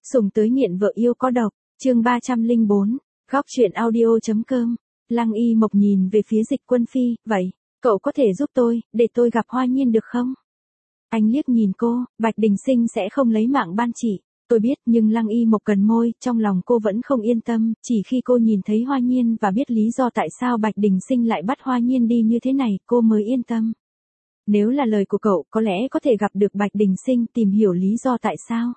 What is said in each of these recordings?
Sùng tới nghiện vợ yêu có độc, chương 304, góc truyện audio.com. Lăng Y Mộc nhìn về phía Dịch Quân Phi, vậy, cậu có thể giúp tôi, để tôi gặp Hoa Nhiên được không? Anh liếc nhìn cô, Bạch Đình Sinh sẽ không lấy mạng ban chỉ. Tôi biết, nhưng Lăng Y Mộc cần môi, trong lòng cô vẫn không yên tâm, chỉ khi cô nhìn thấy Hoa Nhiên và biết lý do tại sao Bạch Đình Sinh lại bắt Hoa Nhiên đi như thế này, cô mới yên tâm. Nếu là lời của cậu, có lẽ có thể gặp được Bạch Đình Sinh, tìm hiểu lý do tại sao.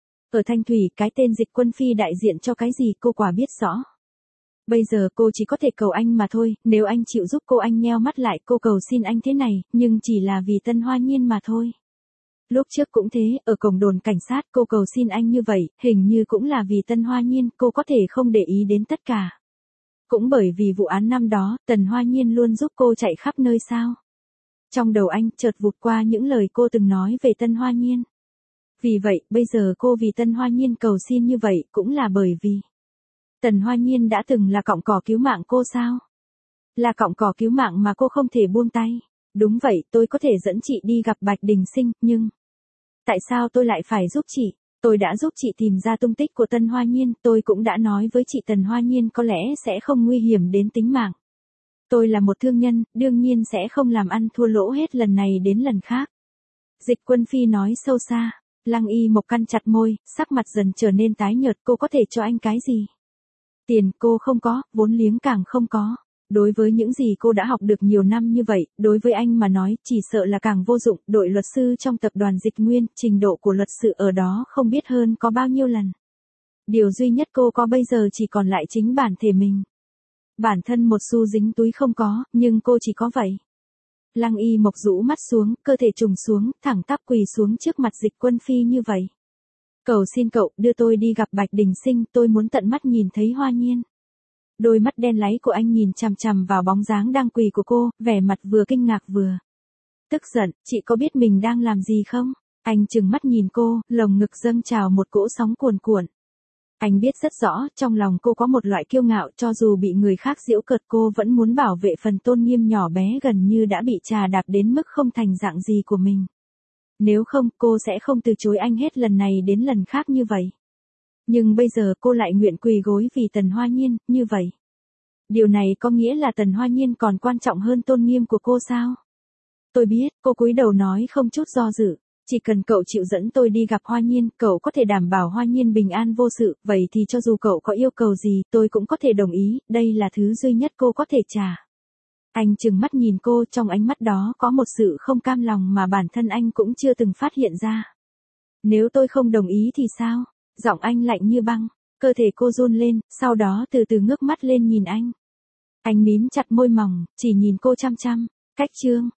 Ở Thanh Thủy, cái tên Dịch Quân Phi đại diện cho cái gì cô quả biết rõ. Bây giờ cô chỉ có thể cầu anh mà thôi, nếu anh chịu giúp cô, anh nheo mắt lại, cô cầu xin anh thế này, nhưng chỉ là vì Tân Hoa Nhiên mà thôi. Lúc trước cũng thế, ở cổng đồn cảnh sát cô cầu xin anh như vậy, hình như cũng là vì Tân Hoa Nhiên, cô có thể không để ý đến tất cả. Cũng bởi vì vụ án năm đó, Tần Hoa Nhiên luôn giúp cô chạy khắp nơi sao. Trong đầu anh chợt vụt qua những lời cô từng nói về Tân Hoa Nhiên. Vì vậy, bây giờ cô vì Tân Hoa Nhiên cầu xin như vậy cũng là bởi vì Tần Hoa Nhiên đã từng là cọng cỏ cứu mạng cô sao? Là cọng cỏ cứu mạng mà cô không thể buông tay. Đúng vậy, tôi có thể dẫn chị đi gặp Bạch Đình Sinh, nhưng tại sao tôi lại phải giúp chị? Tôi đã giúp chị tìm ra tung tích của Tân Hoa Nhiên, tôi cũng đã nói với chị Tần Hoa Nhiên có lẽ sẽ không nguy hiểm đến tính mạng. Tôi là một thương nhân, đương nhiên sẽ không làm ăn thua lỗ hết lần này đến lần khác. Dịch Quân Phi nói sâu xa. Lăng Y Mộc cắn chặt môi, sắc mặt dần trở nên tái nhợt, cô có thể cho anh cái gì? Tiền cô không có, vốn liếng càng không có. Đối với những gì cô đã học được nhiều năm như vậy, đối với anh mà nói chỉ sợ là càng vô dụng. Đội luật sư trong tập đoàn Dịch Nguyên, trình độ của luật sư ở đó không biết hơn có bao nhiêu lần. Điều duy nhất cô có bây giờ chỉ còn lại chính bản thể mình. Bản thân một xu dính túi không có, nhưng cô chỉ có vậy. Lăng Y Mộc rũ mắt xuống, cơ thể trùng xuống, thẳng tắp quỳ xuống trước mặt Dịch Quân Phi như vậy. Cầu xin cậu, đưa tôi đi gặp Bạch Đình Sinh, tôi muốn tận mắt nhìn thấy Hoa Nhiên. Đôi mắt đen láy của anh nhìn chằm chằm vào bóng dáng đang quỳ của cô, vẻ mặt vừa kinh ngạc vừa tức giận, chị có biết mình đang làm gì không? Anh trừng mắt nhìn cô, lồng ngực dâng trào một cỗ sóng cuồn cuộn. Anh biết rất rõ, trong lòng cô có một loại kiêu ngạo, cho dù bị người khác giễu cợt cô vẫn muốn bảo vệ phần tôn nghiêm nhỏ bé gần như đã bị trà đạp đến mức không thành dạng gì của mình. Nếu không, cô sẽ không từ chối anh hết lần này đến lần khác như vậy. Nhưng bây giờ cô lại nguyện quỳ gối vì Tần Hoa Nhiên, như vậy. Điều này có nghĩa là Tần Hoa Nhiên còn quan trọng hơn tôn nghiêm của cô sao? Tôi biết, cô cúi đầu nói không chút do dự. Chỉ cần cậu chịu dẫn tôi đi gặp Hoa Nhiên, cậu có thể đảm bảo Hoa Nhiên bình an vô sự, vậy thì cho dù cậu có yêu cầu gì, tôi cũng có thể đồng ý, đây là thứ duy nhất cô có thể trả. Anh trừng mắt nhìn cô, trong ánh mắt đó có một sự không cam lòng mà bản thân anh cũng chưa từng phát hiện ra. Nếu tôi không đồng ý thì sao? Giọng anh lạnh như băng, cơ thể cô run lên, sau đó từ từ ngước mắt lên nhìn anh. Anh mím chặt môi mỏng, chỉ nhìn cô chăm chăm, cách chương.